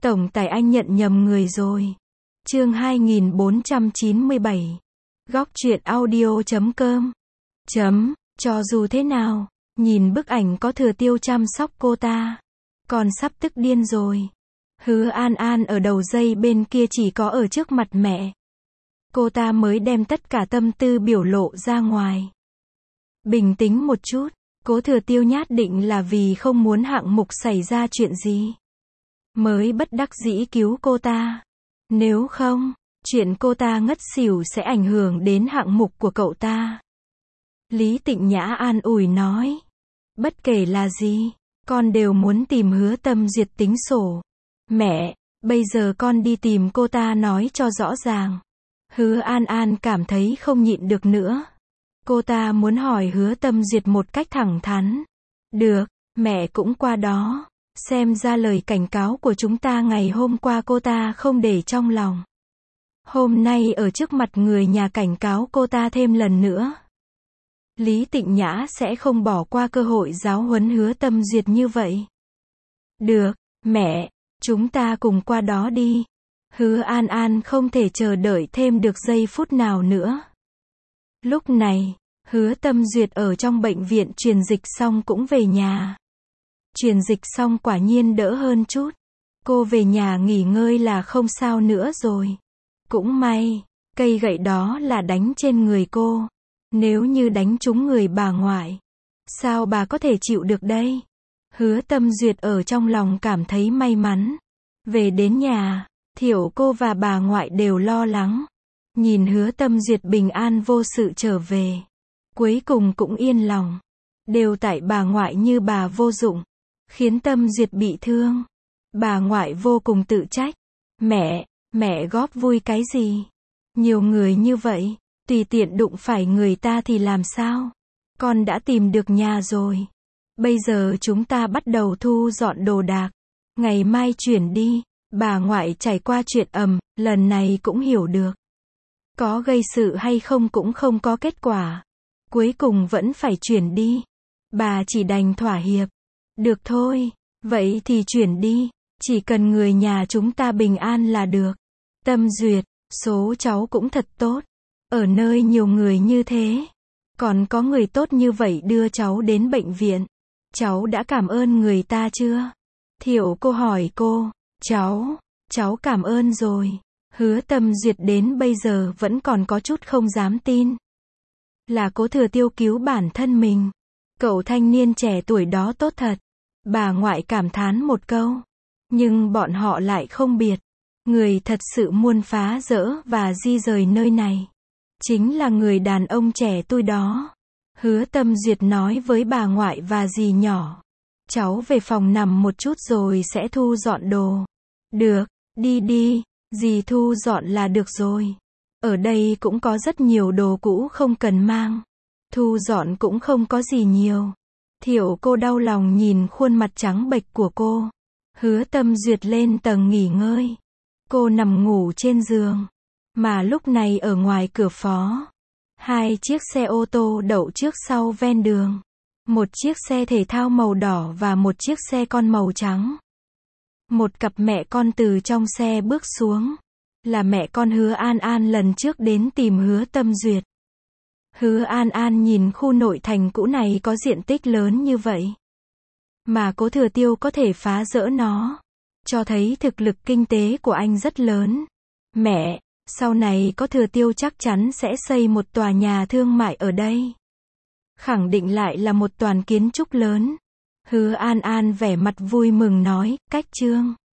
Tổng tài anh nhận nhầm người rồi. Chương 2497. Góc truyện audio.com. Cho dù thế nào, nhìn bức ảnh có Thừa Tiêu chăm sóc cô ta, còn sắp tức điên rồi. Hứa An An ở đầu dây bên kia chỉ có ở trước mặt mẹ, cô ta mới đem tất cả tâm tư biểu lộ ra ngoài. Bình tĩnh một chút, cố Thừa Tiêu nhát định là vì không muốn hạng mục xảy ra chuyện gì, mới bất đắc dĩ cứu cô ta. Nếu không, chuyện cô ta ngất xỉu sẽ ảnh hưởng đến hạng mục của cậu ta. Lý Tịnh Nhã an ủi nói, bất kể là gì, con đều muốn tìm Hứa Tâm Duyệt tính sổ. Mẹ, bây giờ con đi tìm cô ta nói cho rõ ràng. Hứa An An cảm thấy không nhịn được nữa. Cô ta muốn hỏi Hứa Tâm Duyệt một cách thẳng thắn. Được, mẹ cũng qua đó. Xem ra lời cảnh cáo của chúng ta ngày hôm qua cô ta không để trong lòng. Hôm nay ở trước mặt người nhà cảnh cáo cô ta thêm lần nữa. Lý Tịnh Nhã sẽ không bỏ qua cơ hội giáo huấn Hứa Tâm Duyệt như vậy. Được, mẹ, chúng ta cùng qua đó đi. Hứa An An không thể chờ đợi thêm được giây phút nào nữa. Lúc này, Hứa Tâm Duyệt ở trong bệnh viện truyền dịch xong cũng về nhà. Truyền dịch xong quả nhiên đỡ hơn chút. Cô về nhà nghỉ ngơi là không sao nữa rồi. Cũng may, cây gậy đó là đánh trên người cô. Nếu như đánh trúng người bà ngoại, sao bà có thể chịu được đây? Hứa Tâm Duyệt ở trong lòng cảm thấy may mắn. Về đến nhà, Thiệu cô và bà ngoại đều lo lắng. Nhìn Hứa Tâm Duyệt bình an vô sự trở về, cuối cùng cũng yên lòng. Đều tại bà ngoại như bà vô dụng, khiến Tâm Duyệt bị thương. Bà ngoại vô cùng tự trách. Mẹ góp vui cái gì? Nhiều người như vậy, tùy tiện đụng phải người ta thì làm sao? Con đã tìm được nhà rồi. Bây giờ chúng ta bắt đầu thu dọn đồ đạc. Ngày mai chuyển đi. Bà ngoại trải qua chuyện lần này cũng hiểu được. Có gây sự hay không cũng không có kết quả. Cuối cùng vẫn phải chuyển đi. Bà chỉ đành thỏa hiệp. Được thôi, vậy thì chuyển đi. Chỉ cần người nhà chúng ta bình an là được. Tâm Duyệt, số cháu cũng thật tốt. Ở nơi nhiều người như thế, còn có người tốt như vậy đưa cháu đến bệnh viện. Cháu đã cảm ơn người ta chưa? Thiệu cô hỏi cô. Cháu cảm ơn rồi. Hứa Tâm Duyệt đến bây giờ vẫn còn có chút không dám tin. Là cố Thừa Tiêu cứu bản thân mình. Cậu thanh niên trẻ tuổi đó tốt thật. Bà ngoại cảm thán một câu. Nhưng bọn họ lại không biết. Người thật sự muốn phá rỡ và di rời nơi này chính là người đàn ông trẻ tuổi đó. Hứa Tâm Duyệt nói với bà ngoại và dì nhỏ. Cháu về phòng nằm một chút rồi sẽ thu dọn đồ. Được, đi, dì thu dọn là được rồi. Ở đây cũng có rất nhiều đồ cũ không cần mang. Thu dọn cũng không có gì nhiều. Thiệu cô đau lòng nhìn khuôn mặt trắng bệch của cô. Hứa Tâm Duyệt lên tầng nghỉ ngơi. Cô nằm ngủ trên giường. Mà lúc này ở ngoài cửa phó, 2 chiếc xe ô tô đậu trước sau ven đường. Một chiếc xe thể thao màu đỏ và một chiếc xe con màu trắng. Một cặp mẹ con từ trong xe bước xuống. Là mẹ con Hứa An An lần trước đến tìm Hứa Tâm Duyệt. Hứa An An nhìn khu nội thành cũ này có diện tích lớn như vậy, mà cố Thừa Tiêu có thể phá rỡ nó, cho thấy thực lực kinh tế của anh rất lớn. Mẹ, sau này có Thừa Tiêu chắc chắn sẽ xây một tòa nhà thương mại ở đây. Khẳng định lại là một toàn kiến trúc lớn. Hứa An An vẻ mặt vui mừng nói, cách Trương.